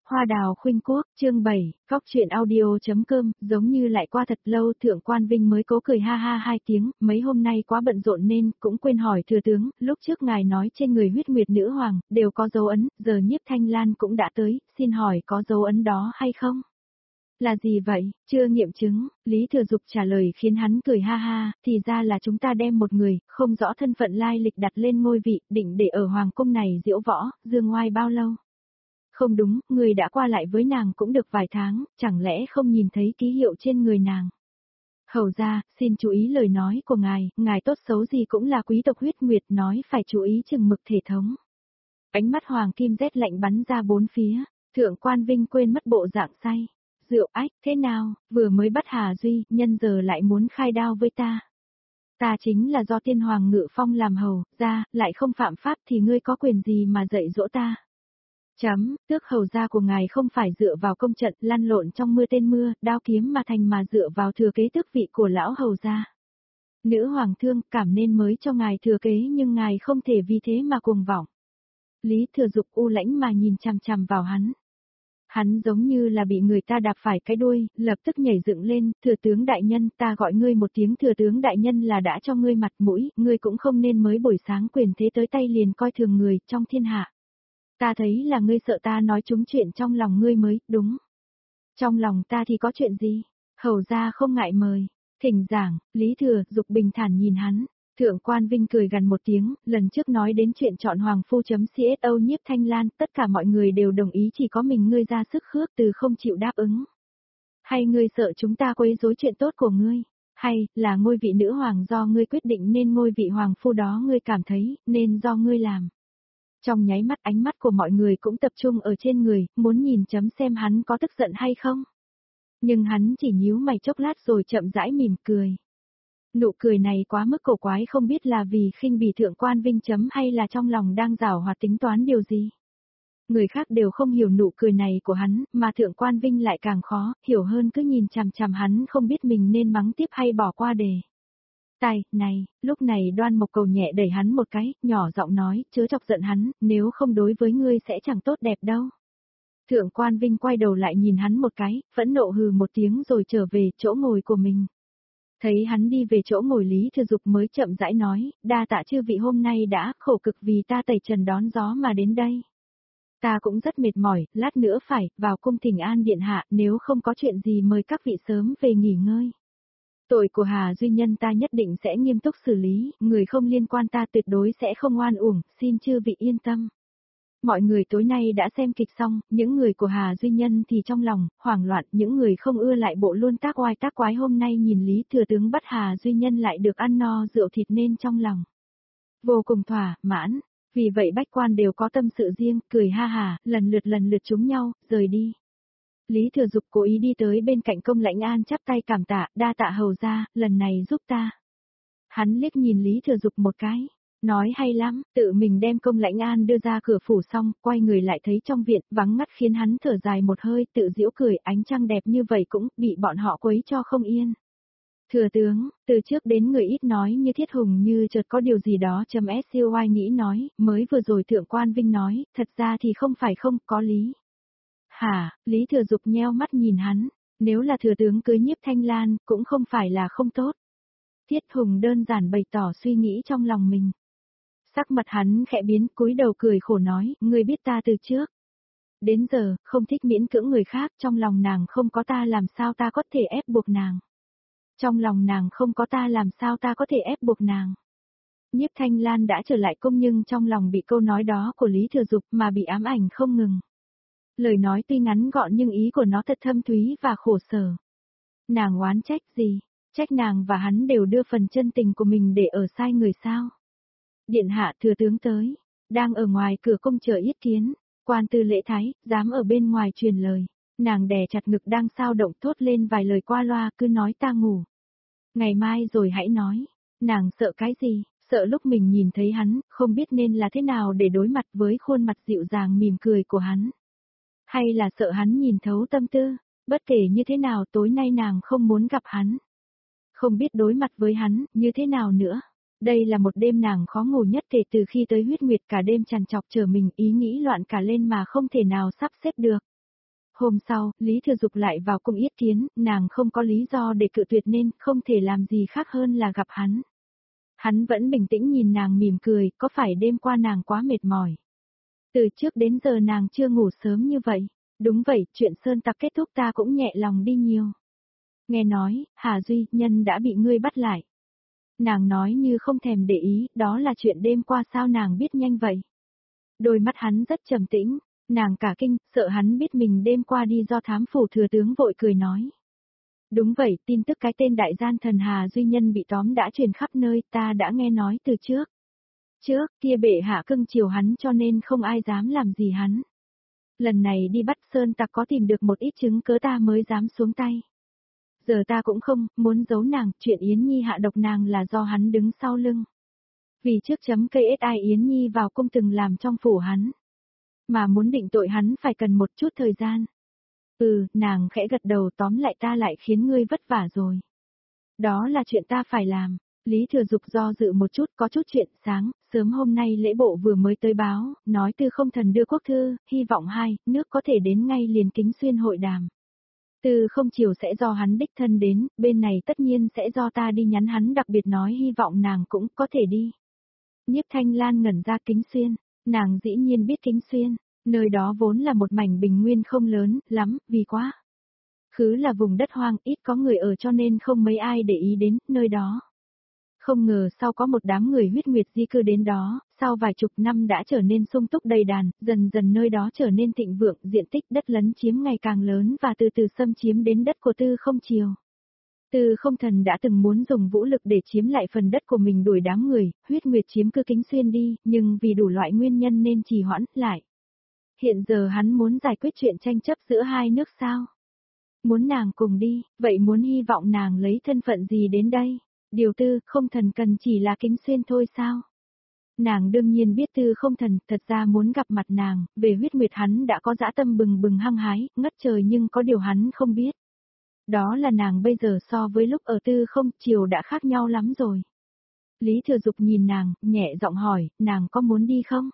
Hoa đào khuynh quốc, chương 7, góc chuyện audio.com, giống như lại qua thật lâu Thượng Quan Vinh mới cố cười ha ha hai tiếng, mấy hôm nay quá bận rộn nên cũng quên hỏi thừa tướng, lúc trước ngài nói trên người huyết nguyệt nữ hoàng, đều có dấu ấn, giờ Nhiếp Thanh Lan cũng đã tới, xin hỏi có dấu ấn đó hay không? Là gì vậy, chưa nghiệm chứng, Lý Thừa Dục trả lời khiến hắn cười ha ha, thì ra là chúng ta đem một người, không rõ thân phận lai lịch đặt lên ngôi vị, định để ở hoàng cung này diễu võ, dương ngoai bao lâu? Không đúng, người đã qua lại với nàng cũng được vài tháng, chẳng lẽ không nhìn thấy ký hiệu trên người nàng? Hầu ra, xin chú ý lời nói của ngài tốt xấu gì cũng là quý tộc huyết nguyệt nói phải chú ý chừng mực thể thống. Ánh mắt hoàng kim rét lạnh bắn ra bốn phía, Thượng Quan Vinh quên mất bộ dạng say. Rượu ách, thế nào, vừa mới bắt Hà Duy, nhân giờ lại muốn khai đao với ta. Ta chính là do tiên hoàng ngự phong làm hầu, ra, lại không phạm pháp thì ngươi có quyền gì mà dạy dỗ ta. Tước hầu gia của ngài không phải dựa vào công trận lăn lộn trong mưa tên mưa, đao kiếm mà thành mà dựa vào thừa kế tước vị của lão hầu gia. Nữ hoàng thương cảm nên mới cho ngài thừa kế nhưng ngài không thể vì thế mà cuồng vọng. Lý Thừa Dục u lãnh mà nhìn chằm chằm vào hắn. Hắn giống như là bị người ta đạp phải cái đuôi, lập tức nhảy dựng lên, thừa tướng đại nhân, ta gọi ngươi một tiếng thừa tướng đại nhân là đã cho ngươi mặt mũi, ngươi cũng không nên mới buổi sáng quyền thế tới tay liền coi thường người trong thiên hạ. Ta thấy là ngươi sợ ta nói trúng chuyện trong lòng ngươi mới, đúng. Trong lòng ta thì có chuyện gì? Hầu ra không ngại mời. Thỉnh giảng, Lý Thừa Dục bình thản nhìn hắn. Thượng Quan Vinh cười gần một tiếng, lần trước nói đến chuyện chọn hoàng phu.cso Nhiếp Thanh Lan, tất cả mọi người đều đồng ý chỉ có mình ngươi ra sức khước từ không chịu đáp ứng. Hay ngươi sợ chúng ta quấy rối chuyện tốt của ngươi? Hay, là ngôi vị nữ hoàng do ngươi quyết định nên ngôi vị hoàng phu đó ngươi cảm thấy, nên do ngươi làm? Trong nháy mắt ánh mắt của mọi người cũng tập trung ở trên người, muốn nhìn xem hắn có tức giận hay không. Nhưng hắn chỉ nhíu mày chốc lát rồi chậm rãi mỉm cười. Nụ cười này quá mức cổ quái không biết là vì khinh bỉ Thượng Quan Vinh hay là trong lòng đang giảo hoạt tính toán điều gì. Người khác đều không hiểu nụ cười này của hắn, mà Thượng Quan Vinh lại càng khó, hiểu hơn cứ nhìn chằm chằm hắn không biết mình nên mắng tiếp hay bỏ qua đề. Này, lúc này Đoan Mộc Cầu nhẹ đẩy hắn một cái, nhỏ giọng nói, chớ chọc giận hắn, nếu không đối với ngươi sẽ chẳng tốt đẹp đâu. Thượng Quan Vinh quay đầu lại nhìn hắn một cái, phẫn nộ hừ một tiếng rồi trở về chỗ ngồi của mình. Thấy hắn đi về chỗ ngồi Lý Thừa Dục mới chậm rãi nói, đa tạ chư vị hôm nay đã khổ cực vì ta tẩy trần đón gió mà đến đây. Ta cũng rất mệt mỏi, lát nữa phải vào cung Thỉnh An điện hạ, nếu không có chuyện gì mời các vị sớm về nghỉ ngơi. Tội của Hà Duy Nhân ta nhất định sẽ nghiêm túc xử lý, người không liên quan ta tuyệt đối sẽ không oan uổng, xin chư vị yên tâm. Mọi người tối nay đã xem kịch xong, những người của Hà Duy Nhân thì trong lòng, hoảng loạn, những người không ưa lại bộ luôn tác oai tác quái hôm nay nhìn Lý Thừa Tướng bắt Hà Duy Nhân lại được ăn no rượu thịt nên trong lòng vô cùng thỏa mãn, vì vậy bách quan đều có tâm sự riêng, cười ha hà, lần lượt chúng nhau, rời đi. Lý Thừa Dục cố ý đi tới bên cạnh Công Lãnh An chắp tay cảm tạ, đa tạ hầu ra, lần này giúp ta. Hắn liếc nhìn Lý Thừa Dục một cái, nói hay lắm, tự mình đem Công Lãnh An đưa ra cửa phủ xong, quay người lại thấy trong viện vắng ngắt khiến hắn thở dài một hơi, tự giễu cười, ánh trăng đẹp như vậy cũng bị bọn họ quấy cho không yên. Thừa tướng, từ trước đến người ít nói như Thiết Hùng như chợt có điều gì đó SCY nghĩ nói, mới vừa rồi Thượng Quan Vinh nói, thật ra thì không phải không có lý. Hả, Lý Thừa Dục nheo mắt nhìn hắn, nếu là thừa tướng cưới Nhiếp Thanh Lan, cũng không phải là không tốt. Thiết Hùng đơn giản bày tỏ suy nghĩ trong lòng mình. Sắc mặt hắn khẽ biến, cúi đầu cười khổ nói, ngươi biết ta từ trước. Đến giờ, không thích miễn cưỡng người khác, trong lòng nàng không có ta làm sao ta có thể ép buộc nàng. Trong lòng nàng không có ta làm sao ta có thể ép buộc nàng. Nhiếp Thanh Lan đã trở lại cung nhưng trong lòng bị câu nói đó của Lý Thừa Dục mà bị ám ảnh không ngừng. Lời nói tuy ngắn gọn nhưng ý của nó thật thâm thúy và khổ sở. Nàng oán trách gì? Trách nàng và hắn đều đưa phần chân tình của mình để ở sai người sao? Điện hạ thừa tướng tới, đang ở ngoài cửa cung chờ yết kiến, quan tư lễ thái, dám ở bên ngoài truyền lời. Nàng đè chặt ngực đang sao động thốt lên vài lời qua loa cứ nói ta ngủ. Ngày mai rồi hãy nói, nàng sợ cái gì? Sợ lúc mình nhìn thấy hắn, không biết nên là thế nào để đối mặt với khuôn mặt dịu dàng mỉm cười của hắn. Hay là sợ hắn nhìn thấu tâm tư, bất kể như thế nào tối nay nàng không muốn gặp hắn. Không biết đối mặt với hắn, như thế nào nữa. Đây là một đêm nàng khó ngủ nhất kể từ khi tới huyết nguyệt cả đêm trằn trọc chờ mình ý nghĩ loạn cả lên mà không thể nào sắp xếp được. Hôm sau, Lý Thừa Dục lại vào cung yết kiến, nàng không có lý do để cự tuyệt nên không thể làm gì khác hơn là gặp hắn. Hắn vẫn bình tĩnh nhìn nàng mỉm cười, có phải đêm qua nàng quá mệt mỏi? Từ trước đến giờ nàng chưa ngủ sớm như vậy. Đúng vậy, chuyện sơn tặc kết thúc ta cũng nhẹ lòng đi nhiều. Nghe nói, Hà Duy, nhân đã bị ngươi bắt lại. Nàng nói như không thèm để ý, đó là chuyện đêm qua sao nàng biết nhanh vậy. Đôi mắt hắn rất trầm tĩnh, nàng cả kinh, sợ hắn biết mình đêm qua đi do thám phủ thừa tướng vội cười nói. Đúng vậy, tin tức cái tên đại gian thần Hà Duy Nhân bị tóm đã truyền khắp nơi, ta đã nghe nói từ trước. Trước kia bệ hạ cưng chiều hắn cho nên không ai dám làm gì hắn. Lần này đi bắt sơn tặc có tìm được một ít chứng cớ ta mới dám xuống tay. Giờ ta cũng không, muốn giấu nàng, chuyện Yến Nhi hạ độc nàng là do hắn đứng sau lưng. Vì trước chấm KSI Yến Nhi vào cung từng làm trong phủ hắn. Mà muốn định tội hắn phải cần một chút thời gian. Nàng khẽ gật đầu tóm lại ta lại khiến ngươi vất vả rồi. Đó là chuyện ta phải làm. Lý Thừa Dục do dự một chút có chút chuyện sáng, sớm hôm nay lễ bộ vừa mới tới báo, nói Tư Không Thần đưa quốc thư, hy vọng nước có thể đến ngay liền Kính Xuyên hội đàm. Tư Không Chiều sẽ do hắn đích thân đến, bên này tất nhiên sẽ do ta đi nhắn hắn đặc biệt nói hy vọng nàng cũng có thể đi. Nhiếp Thanh Lan ngẩn ra Kính Xuyên, nàng dĩ nhiên biết Kính Xuyên, nơi đó vốn là một mảnh bình nguyên không lớn lắm, vì quá khứ là vùng đất hoang ít có người ở cho nên không mấy ai để ý đến nơi đó. Không ngờ sau có một đám người huyết nguyệt di cư đến đó, sau vài chục năm đã trở nên sung túc đầy đàn, dần dần nơi đó trở nên thịnh vượng, diện tích đất lấn chiếm ngày càng lớn và từ từ xâm chiếm đến đất của Tư Không Chiều. Tư Không Thần đã từng muốn dùng vũ lực để chiếm lại phần đất của mình đuổi đám người, huyết nguyệt chiếm cư Kính Xuyên đi, nhưng vì đủ loại nguyên nhân nên trì hoãn lại. Hiện giờ hắn muốn giải quyết chuyện tranh chấp giữa hai nước sao? Muốn nàng cùng đi, vậy muốn hy vọng nàng lấy thân phận gì đến đây? Điều Tư Không Thần cần chỉ là Kính Xuyên thôi sao? Nàng đương nhiên biết Tư Không Thần thật ra muốn gặp mặt nàng, về huyết nguyệt hắn đã có dã tâm bừng bừng hăng hái, ngất trời nhưng có điều hắn không biết. Đó là nàng bây giờ so với lúc ở Tư Không Chiều đã khác nhau lắm rồi. Lý Thừa Dục nhìn nàng, nhẹ giọng hỏi, nàng có muốn đi không?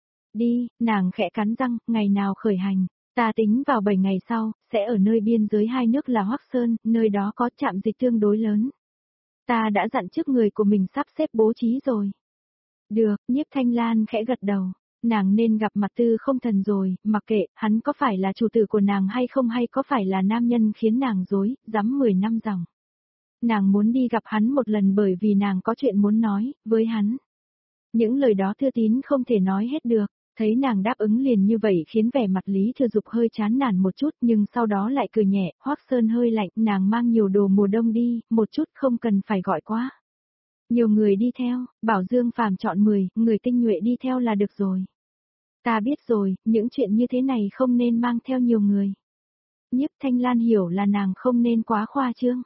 Đi, nàng khẽ cắn răng, ngày nào khởi hành? Ta tính vào 7 ngày sau, sẽ ở nơi biên giới hai nước là Hoắc Sơn, nơi đó có trạm dịch tương đối lớn. Ta đã dặn trước người của mình sắp xếp bố trí rồi. Được, Nhiếp Thanh Lan khẽ gật đầu. Nàng nên gặp mặt Tư Không Thần rồi, mặc kệ, hắn có phải là chủ tử của nàng hay không hay có phải là nam nhân khiến nàng dối, dám 10 năm rằng. Nàng muốn đi gặp hắn một lần bởi vì nàng có chuyện muốn nói, với hắn. Những lời đó Thư Tín không thể nói hết được. Thấy nàng đáp ứng liền như vậy khiến vẻ mặt Lý Thừa Dục hơi chán nản một chút nhưng sau đó lại cười nhẹ, Hoắc Sơn hơi lạnh, nàng mang nhiều đồ mùa đông đi, một chút không cần phải gọi quá. Nhiều người đi theo, bảo Dương Phàm chọn 10, người tinh nhuệ đi theo là được rồi. Ta biết rồi, những chuyện như thế này không nên mang theo nhiều người. Nhiếp Thanh Lan hiểu là nàng không nên quá khoa trương.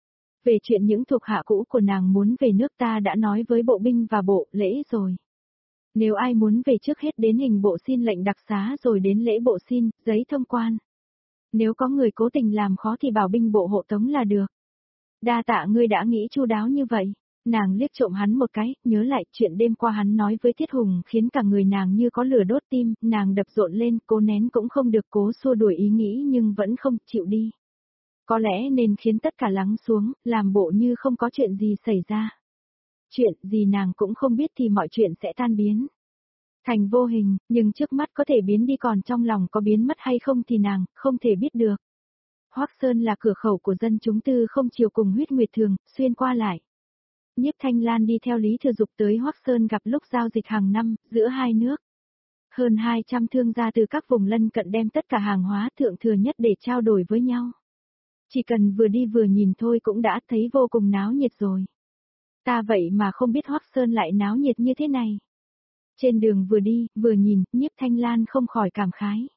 Về chuyện những thuộc hạ cũ của nàng muốn về nước ta đã nói với bộ binh và bộ lễ rồi. Nếu ai muốn về trước hết đến hình bộ xin lệnh đặc xá rồi đến lễ bộ xin, giấy thông quan. Nếu có người cố tình làm khó thì bảo binh bộ hộ tống là được. Đa tạ ngươi đã nghĩ chu đáo như vậy. Nàng liếc trộm hắn một cái, nhớ lại chuyện đêm qua hắn nói với Thiết Hùng khiến cả người nàng như có lửa đốt tim, nàng đập rộn lên, cố nén cũng không được cố xua đuổi ý nghĩ nhưng vẫn không chịu đi. Có lẽ nên khiến tất cả lắng xuống, làm bộ như không có chuyện gì xảy ra. Chuyện gì nàng cũng không biết thì mọi chuyện sẽ tan biến. Thành vô hình, nhưng trước mắt có thể biến đi còn trong lòng có biến mất hay không thì nàng không thể biết được. Hoắc Sơn là cửa khẩu của dân chúng Tư Không Chiều cùng huyết nguyệt thường, xuyên qua lại. Nhiếp Thanh Lan đi theo Lý Thừa Dục tới Hoắc Sơn gặp lúc giao dịch hàng năm, giữa hai nước. Hơn 200 thương gia từ các vùng lân cận đem tất cả hàng hóa thượng thừa nhất để trao đổi với nhau. Chỉ cần vừa đi vừa nhìn thôi cũng đã thấy vô cùng náo nhiệt rồi. Ta vậy mà không biết Hoắc Sơn lại náo nhiệt như thế này. Trên đường vừa đi, vừa nhìn, Nhiếp Thanh Lan không khỏi cảm khái.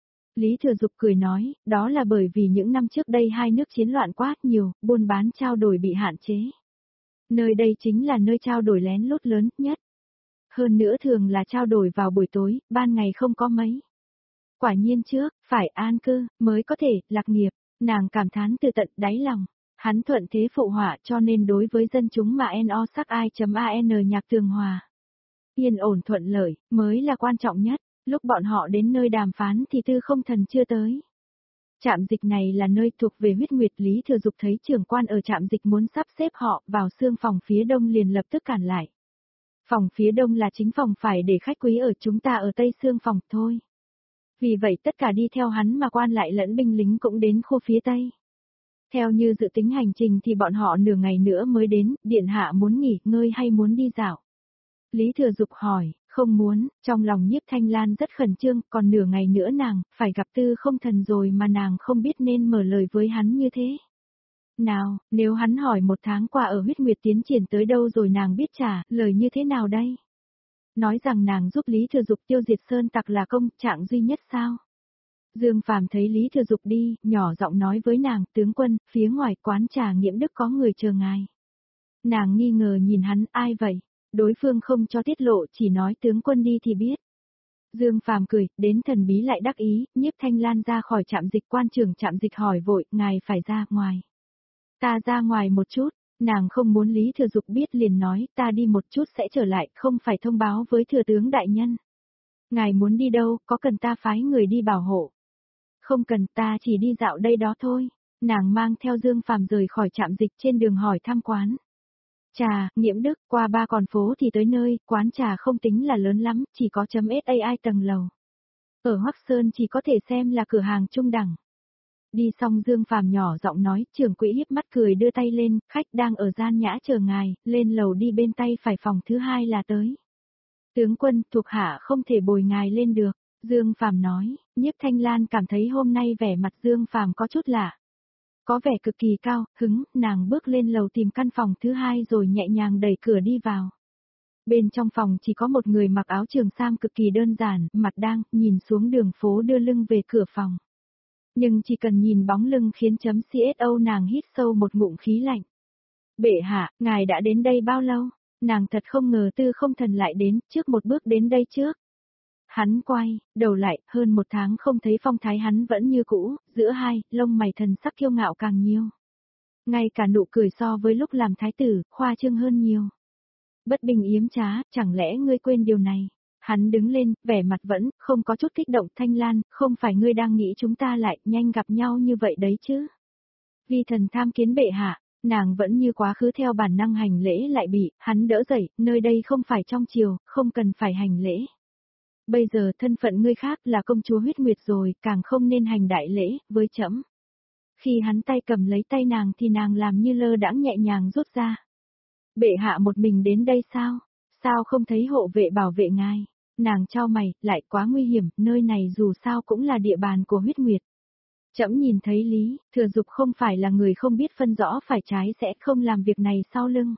Lý Thừa Dục cười nói, đó là bởi vì những năm trước đây hai nước chiến loạn quá nhiều, buôn bán trao đổi bị hạn chế. Nơi đây chính là nơi trao đổi lén lút lớn nhất. Hơn nữa thường là trao đổi vào buổi tối, ban ngày không có mấy. Quả nhiên trước, phải an cư, mới có thể, lạc nghiệp, nàng cảm thán từ tận đáy lòng. Hắn thuận thế phụ họa cho nên đối với dân chúng mà no sắc ai.an nhạc tường hòa. Yên ổn thuận lợi, mới là quan trọng nhất, lúc bọn họ đến nơi đàm phán thì Tư Không Thần chưa tới. Trạm dịch này là nơi thuộc về huyết nguyệt. Lý Thừa Dục thấy trưởng quan ở trạm dịch muốn sắp xếp họ vào xương phòng phía đông liền lập tức cản lại. Phòng phía đông là chính phòng phải để khách quý ở, chúng ta ở tây xương phòng thôi. Vì vậy tất cả đi theo hắn mà quan lại lẫn binh lính cũng đến khu phía tây. Theo như dự tính hành trình thì bọn họ nửa ngày nữa mới đến, điện hạ muốn nghỉ ngơi hay muốn đi dạo? Lý Thừa Dục hỏi, không muốn, trong lòng Nhiếp Thanh Lan rất khẩn trương, còn nửa ngày nữa nàng, phải gặp Tư Không Thần rồi mà nàng không biết nên mở lời với hắn như thế. Nào, nếu hắn hỏi 1 tháng qua ở huyết nguyệt tiến triển tới đâu rồi nàng biết trả lời như thế nào đây? Nói rằng nàng giúp Lý Thừa Dục tiêu diệt sơn tặc là công trạng duy nhất sao? Dương Phàm thấy Lý Thừa Dục đi, nhỏ giọng nói với nàng, tướng quân, phía ngoài quán trà Nghiễm Đức có người chờ ngài. Nàng nghi ngờ nhìn hắn, ai vậy? Đối phương không cho tiết lộ, chỉ nói tướng quân đi thì biết. Dương Phàm cười, đến thần bí lại đắc ý, Nhiếp Thanh Lan ra khỏi trạm dịch. Quan trưởng trạm dịch hỏi vội, ngài phải ra ngoài. Ta ra ngoài một chút, nàng không muốn Lý Thừa Dục biết liền nói, ta đi một chút sẽ trở lại, không phải thông báo với thừa tướng đại nhân. Ngài muốn đi đâu, có cần ta phái người đi bảo hộ? Không cần, ta chỉ đi dạo đây đó thôi. Nàng mang theo Dương Phàm rời khỏi trạm dịch, trên đường hỏi thăm quán trà Nghiễm Đức, qua 3 con phố thì tới nơi. Quán trà không tính là lớn lắm, chỉ có .sai tầng lầu. Ở Hoắc Sơn chỉ có thể xem là cửa hàng trung đẳng. Đi xong Dương Phàm nhỏ giọng nói, trưởng quỹ híp mắt cười đưa tay lên, khách đang ở gian nhã chờ ngài, lên lầu đi, bên tay phải phòng thứ 2 là tới. Tướng quân, thuộc hạ không thể bồi ngài lên được, Dương Phàm nói. Nhiếp Thanh Lan cảm thấy hôm nay vẻ mặt Dương Phàm có chút lạ. Có vẻ cực kỳ cao hứng, nàng bước lên lầu tìm căn phòng thứ 2 rồi nhẹ nhàng đẩy cửa đi vào. Bên trong phòng chỉ có một người mặc áo trường sam cực kỳ đơn giản, mặt đang nhìn xuống đường phố đưa lưng về cửa phòng. Nhưng chỉ cần nhìn bóng lưng khiến CSO nàng hít sâu một ngụm khí lạnh. Bệ hạ, ngài đã đến đây bao lâu? Nàng thật không ngờ Tư Không Thần lại đến, trước một bước đến đây trước. Hắn quay đầu lại, hơn 1 tháng không thấy phong thái hắn vẫn như cũ, giữa hai, lông mày thần sắc kiêu ngạo càng nhiều. Ngay cả nụ cười so với lúc làm thái tử, khoa trương hơn nhiều. Bất bình yếm trá, chẳng lẽ ngươi quên điều này? Hắn đứng lên, vẻ mặt vẫn không có chút kích động. Thanh Lan, không phải ngươi đang nghĩ chúng ta lại nhanh gặp nhau như vậy đấy chứ? Vi thần tham kiến bệ hạ, nàng vẫn như quá khứ theo bản năng hành lễ lại bị hắn đỡ dậy, nơi đây không phải trong triều, không cần phải hành lễ. Bây giờ thân phận ngươi khác là công chúa huyết nguyệt rồi, càng không nên hành đại lễ với trẫm. Khi hắn tay cầm lấy tay nàng thì nàng làm như lơ đãng nhẹ nhàng rút ra. Bệ hạ một mình đến đây sao? Sao không thấy hộ vệ bảo vệ ngài? Nàng chau mày, lại quá nguy hiểm, nơi này dù sao cũng là địa bàn của huyết nguyệt. Trẫm nhìn thấy Lý Thừa Dục không phải là người không biết phân rõ phải trái, sẽ không làm việc này sau lưng.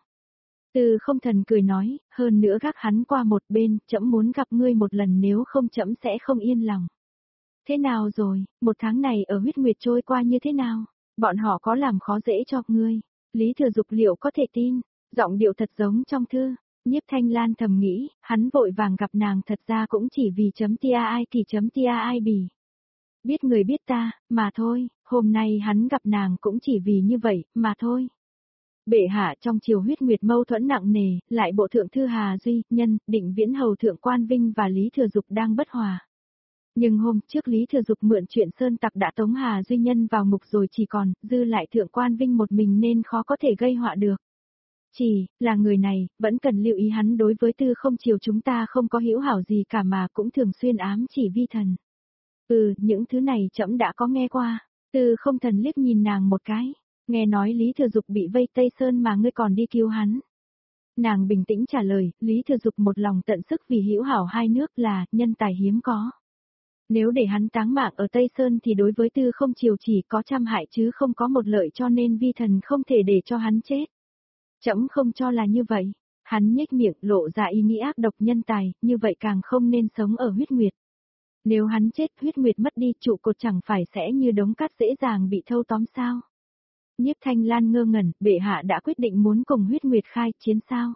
Tư Không Thần cười nói, hơn nữa gác hắn qua một bên, trẫm muốn gặp ngươi một lần, nếu không trẫm sẽ không yên lòng. Thế nào rồi, 1 tháng này ở huyết nguyệt trôi qua như thế nào? Bọn họ có làm khó dễ cho ngươi? Lý Thừa Dục liệu có thể tin? Giọng điệu thật giống trong thư. Nhiếp Thanh Lan thầm nghĩ, hắn vội vàng gặp nàng thật ra cũng chỉ vì .tai kỳ .tai bì. Biết người biết ta, mà thôi, hôm nay hắn gặp nàng cũng chỉ vì như vậy, mà thôi. Bệ hạ trong triều huyết nguyệt mâu thuẫn nặng nề, lại bộ thượng thư Hà Duy, Nhân, Định Viễn hầu thượng quan Vinh và Lý Thừa Dục đang bất hòa. Nhưng hôm trước Lý Thừa Dục mượn chuyện sơn tặc đã tống Hà Duy Nhân vào ngục rồi, chỉ còn dư lại thượng quan Vinh một mình nên khó có thể gây họa được. Chỉ là người này, vẫn cần lưu ý hắn đối với Tư Không triều chúng ta không có hữu hảo gì cả mà cũng thường xuyên ám chỉ vi thần. Những thứ này trẫm đã có nghe qua. Tư Không Thần liếc nhìn nàng một cái. Nghe nói Lý Thừa Dục bị vây Tây Sơn mà ngươi còn đi cứu hắn. Nàng bình tĩnh trả lời, Lý Thừa Dục một lòng tận sức vì hữu hảo hai nước là nhân tài hiếm có. Nếu để hắn táng mạng ở Tây Sơn thì đối với Tư Không triều chỉ có trăm hại chứ không có một lợi, cho nên vi thần không thể để cho hắn chết. Trẫm không cho là như vậy. Hắn nhếch miệng lộ ra ý nghĩ ác độc, nhân tài, như vậy càng không nên sống ở huyết nguyệt. Nếu hắn chết, huyết nguyệt mất đi, trụ cột chẳng phải sẽ như đống cát dễ dàng bị thâu tóm sao? Nhiếp Thanh Lan ngơ ngẩn, bệ hạ đã quyết định muốn cùng huyết nguyệt khai chiến sao?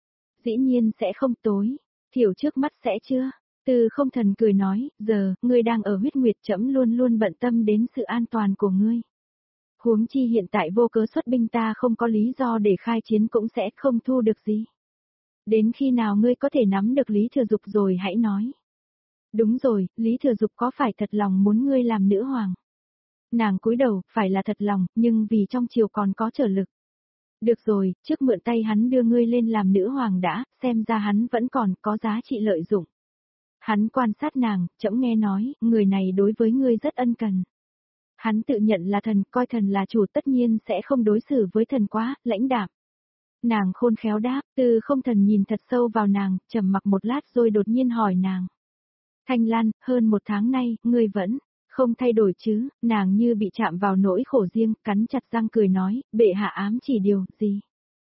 Dĩ nhiên sẽ không, tối thiểu trước mắt sẽ chưa. Tư Không Thần cười nói, giờ, ngươi đang ở huyết nguyệt, trẫm luôn luôn bận tâm đến sự an toàn của ngươi. Huống chi hiện tại vô cớ xuất binh, ta không có lý do để khai chiến cũng sẽ không thu được gì. Đến khi nào ngươi có thể nắm được Lý Thừa Dục rồi hãy nói. Đúng rồi, Lý Thừa Dục có phải thật lòng muốn ngươi làm nữ hoàng? Nàng cúi đầu, phải là thật lòng, nhưng vì trong triều còn có trở lực. Được rồi, trước mượn tay hắn đưa ngươi lên làm nữ hoàng đã, xem ra hắn vẫn còn có giá trị lợi dụng. Hắn quan sát nàng, trẫm nghe nói, người này đối với ngươi rất ân cần. Hắn tự nhận là thần, coi thần là chủ, tất nhiên sẽ không đối xử với thần quá, lãnh đạm. Nàng khôn khéo đáp, Tư Không Thần nhìn thật sâu vào nàng, trầm mặc một lát rồi đột nhiên hỏi nàng. Thanh Lan, hơn 1 tháng nay, ngươi vẫn không thay đổi chứ? Nàng như bị chạm vào nỗi khổ riêng, cắn chặt răng cười nói, bệ hạ ám chỉ điều gì?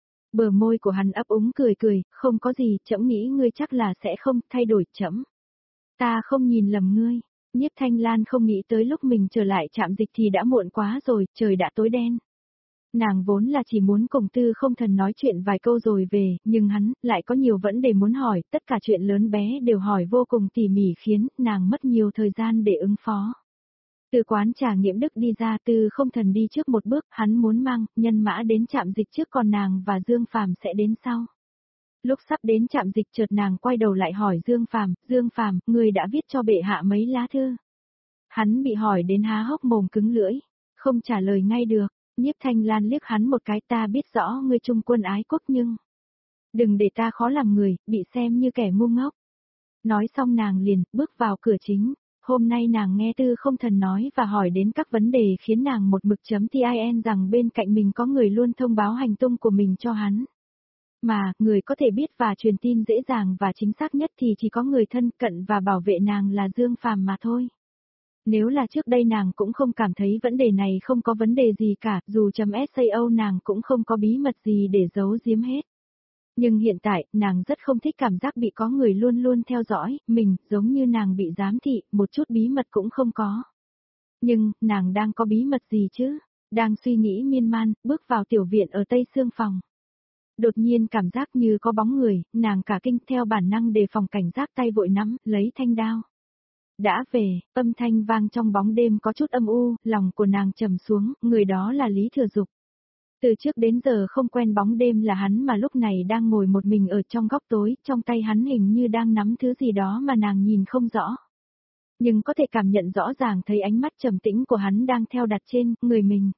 Bờ môi của hắn ấp úng cười cười, không có gì, trẫm nghĩ ngươi chắc là sẽ không thay đổi trẫm. Ta không nhìn lầm ngươi. Nhiếp Thanh Lan không nghĩ tới lúc mình trở lại trạm dịch thì đã muộn quá rồi, trời đã tối đen. Nàng vốn là chỉ muốn cùng Tư Không Thần nói chuyện vài câu rồi về, nhưng hắn lại có nhiều vấn đề muốn hỏi, tất cả chuyện lớn bé đều hỏi vô cùng tỉ mỉ khiến nàng mất nhiều thời gian để ứng phó. Từ quán trà Nghiễm Đức đi ra, Tư Không Thần đi trước một bước, hắn muốn mang nhân mã đến trạm dịch trước, còn nàng và Dương Phàm sẽ đến sau. Lúc sắp đến trạm dịch chợt nàng quay đầu lại hỏi Dương Phàm, ngươi đã viết cho bệ hạ mấy lá thư? Hắn bị hỏi đến há hốc mồm cứng lưỡi, không trả lời ngay được. Nhiếp Thanh Lan liếc hắn một cái, ta biết rõ ngươi trung quân ái quốc nhưng đừng để ta khó làm người, bị xem như kẻ ngu ngốc. Nói xong nàng liền bước vào cửa chính. Hôm nay nàng nghe Tư Không Thần nói và hỏi đến các vấn đề khiến nàng một mực chấm tin rằng bên cạnh mình có người luôn thông báo hành tung của mình cho hắn. Mà, người có thể biết và truyền tin dễ dàng và chính xác nhất thì chỉ có người thân cận và bảo vệ nàng là Dương Phàm mà thôi. Nếu là trước đây nàng cũng không cảm thấy vấn đề này không có vấn đề gì cả, dù chấm SAO nàng cũng không có bí mật gì để giấu giếm hết. Nhưng hiện tại, nàng rất không thích cảm giác bị có người luôn luôn theo dõi, mình, giống như nàng bị giám thị, một chút bí mật cũng không có. Nhưng, nàng đang có bí mật gì chứ? Đang suy nghĩ miên man, bước vào tiểu viện ở tây xương phòng. Đột nhiên cảm giác như có bóng người, nàng cả kinh theo bản năng đề phòng cảnh giác tay vội nắm, lấy thanh đao. Đã về, âm thanh vang trong bóng đêm có chút âm u, lòng của nàng trầm xuống, người đó là Lý Thừa Dục. Từ trước đến giờ không quen bóng đêm là hắn mà lúc này đang ngồi một mình ở trong góc tối, trong tay hắn hình như đang nắm thứ gì đó mà nàng nhìn không rõ. Nhưng có thể cảm nhận rõ ràng thấy ánh mắt trầm tĩnh của hắn đang theo đặt trên người mình.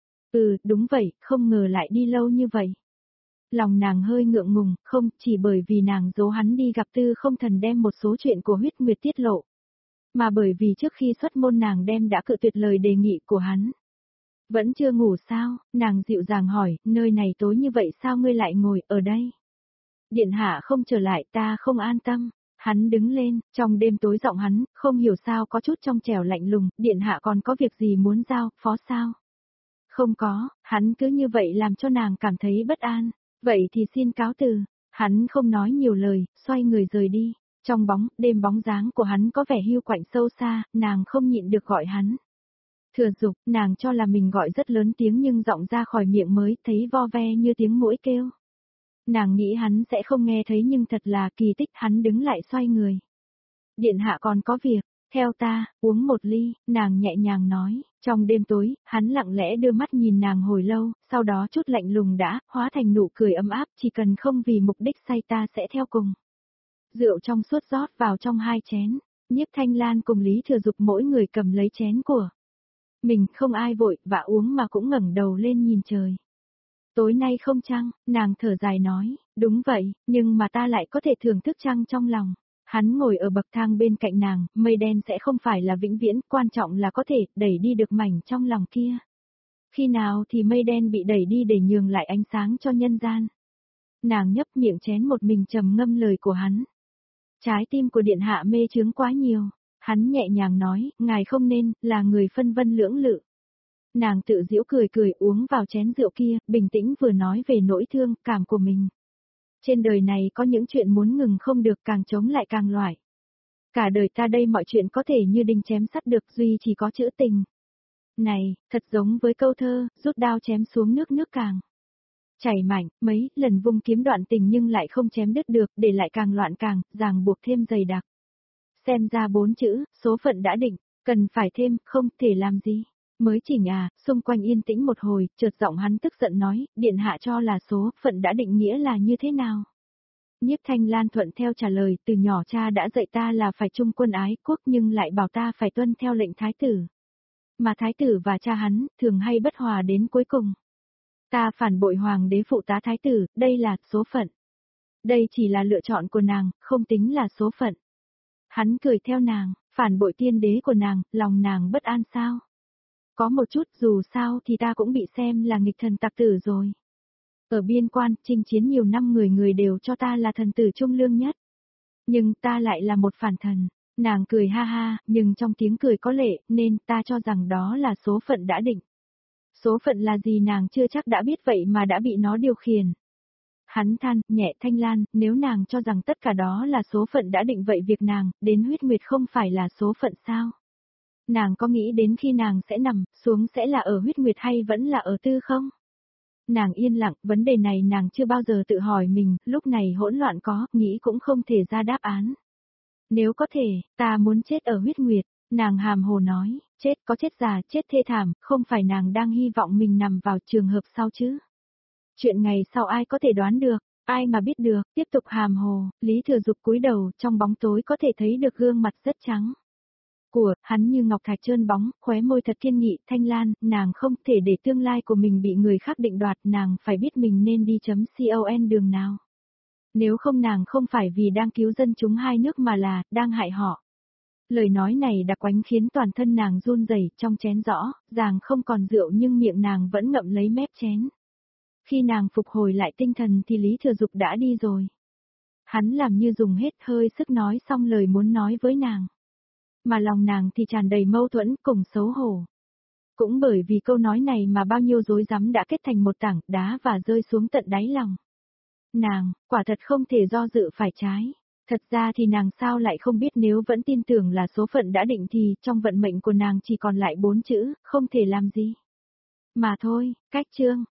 Đúng vậy, không ngờ lại đi lâu như vậy. Lòng nàng hơi ngượng ngùng, không chỉ bởi vì nàng giấu hắn đi gặp Tư Không Thần đem một số chuyện của huyết nguyệt tiết lộ. Mà bởi vì trước khi xuất môn nàng đem đã cự tuyệt lời đề nghị của hắn. Vẫn chưa ngủ sao, nàng dịu dàng hỏi, nơi này tối như vậy sao ngươi lại ngồi ở đây? Điện hạ không trở lại ta không an tâm. Hắn đứng lên, trong đêm tối giọng hắn, không hiểu sao có chút trong trẻo lạnh lùng, điện hạ còn có việc gì muốn giao, phó sao? Không có, hắn cứ như vậy làm cho nàng cảm thấy bất an. Vậy thì xin cáo từ. Hắn không nói nhiều lời, xoay người rời đi. Trong đêm bóng dáng của hắn có vẻ hiu quạnh sâu xa, nàng không nhịn được gọi hắn. Thừa Dục, nàng cho là mình gọi rất lớn tiếng nhưng giọng ra khỏi miệng mới thấy vo ve như tiếng muỗi kêu. Nàng nghĩ hắn sẽ không nghe thấy nhưng thật là kỳ tích, hắn đứng lại xoay người. Điện hạ còn có việc, theo ta, uống một ly, nàng nhẹ nhàng nói. Trong đêm tối, hắn lặng lẽ đưa mắt nhìn nàng hồi lâu, sau đó chút lạnh lùng đã, hóa thành nụ cười ấm áp, chỉ cần không vì mục đích say ta sẽ theo cùng. Rượu trong suốt rót vào trong 2 chén, Nhiếp Thanh Lan cùng Lý Thừa Dục mỗi người cầm lấy chén của mình, không ai vội, và uống mà cũng ngẩng đầu lên nhìn trời. Tối nay không trăng, nàng thở dài nói, đúng vậy, nhưng mà ta lại có thể thưởng thức trăng trong lòng. Hắn ngồi ở bậc thang bên cạnh nàng, mây đen sẽ không phải là vĩnh viễn, quan trọng là có thể đẩy đi được mảnh trong lòng kia. Khi nào thì mây đen bị đẩy đi để nhường lại ánh sáng cho nhân gian. Nàng nhấp miệng chén một mình trầm ngâm lời của hắn. Trái tim của điện hạ mê chướng quá nhiều. Hắn nhẹ nhàng nói, ngài không nên, là người phân vân lưỡng lự. Nàng tự giễu cười cười uống vào chén rượu kia, bình tĩnh vừa nói về nỗi thương, cảm của mình. Trên đời này có những chuyện muốn ngừng không được, càng chống lại càng loại. Cả đời ta đây mọi chuyện có thể như đinh chém sắt được, duy chỉ có chữ tình. Này, thật giống với câu thơ, rút đao chém xuống nước càng chảy mạnh, mấy lần vung kiếm đoạn tình nhưng lại không chém đứt được, để lại càng loạn càng, ràng buộc thêm dày đặc. Xem ra 4 chữ, số phận đã định, cần phải thêm, không thể làm gì. Mới chỉnh à, xung quanh yên tĩnh một hồi, chợt giọng hắn tức giận nói, điện hạ cho là số phận đã định nghĩa là như thế nào? Nhiếp Thanh Lan thuận theo trả lời, từ nhỏ cha đã dạy ta là phải trung quân ái quốc nhưng lại bảo ta phải tuân theo lệnh thái tử. Mà thái tử và cha hắn, thường hay bất hòa đến cuối cùng. Ta phản bội hoàng đế phụ tá thái tử, đây là số phận. Đây chỉ là lựa chọn của nàng, không tính là số phận. Hắn cười theo nàng, phản bội tiên đế của nàng, lòng nàng bất an sao? Có một chút, dù sao thì ta cũng bị xem là nghịch thần tặc tử rồi. Ở biên quan, chinh chiến nhiều năm người đều cho ta là thần tử trung lương nhất. Nhưng ta lại là một phản thần. Nàng cười ha ha, nhưng trong tiếng cười có lệ, nên ta cho rằng đó là số phận đã định. Số phận là gì nàng chưa chắc đã biết vậy mà đã bị nó điều khiển. Hắn than, nhẹ Thanh Lan, nếu nàng cho rằng tất cả đó là số phận đã định vậy việc nàng, đến huyết nguyệt không phải là số phận sao? Nàng có nghĩ đến khi nàng sẽ nằm, xuống sẽ là ở huyết nguyệt hay vẫn là ở tư không? Nàng yên lặng, vấn đề này nàng chưa bao giờ tự hỏi mình, lúc này hỗn loạn có, nghĩ cũng không thể ra đáp án. Nếu có thể, ta muốn chết ở huyết nguyệt, nàng hàm hồ nói, chết có chết già, chết thê thảm, không phải nàng đang hy vọng mình nằm vào trường hợp sau chứ. Chuyện ngày sau ai có thể đoán được, ai mà biết được, tiếp tục hàm hồ, Lý Thừa Dục cúi đầu, trong bóng tối có thể thấy được gương mặt rất trắng. Của, hắn như ngọc thạch trơn bóng, khóe môi thật kiên nghị, Thanh Lan, nàng không thể để tương lai của mình bị người khác định đoạt, nàng phải biết mình nên đi con đường nào. Nếu không nàng không phải vì đang cứu dân chúng hai nước mà là, đang hại họ. Lời nói này đặc quánh khiến toàn thân nàng run rẩy, trong chén rõ, ràng không còn rượu nhưng miệng nàng vẫn ngậm lấy mép chén. Khi nàng phục hồi lại tinh thần thì Lý Thừa Dục đã đi rồi. Hắn làm như dùng hết hơi sức nói xong lời muốn nói với nàng. Mà lòng nàng thì tràn đầy mâu thuẫn cùng xấu hổ. Cũng bởi vì câu nói này mà bao nhiêu rối rắm đã kết thành một tảng đá và rơi xuống tận đáy lòng. Nàng, quả thật không thể do dự phải trái. Thật ra thì nàng sao lại không biết nếu vẫn tin tưởng là số phận đã định thì trong vận mệnh của nàng chỉ còn lại 4 chữ, không thể làm gì. Mà thôi, cách chương.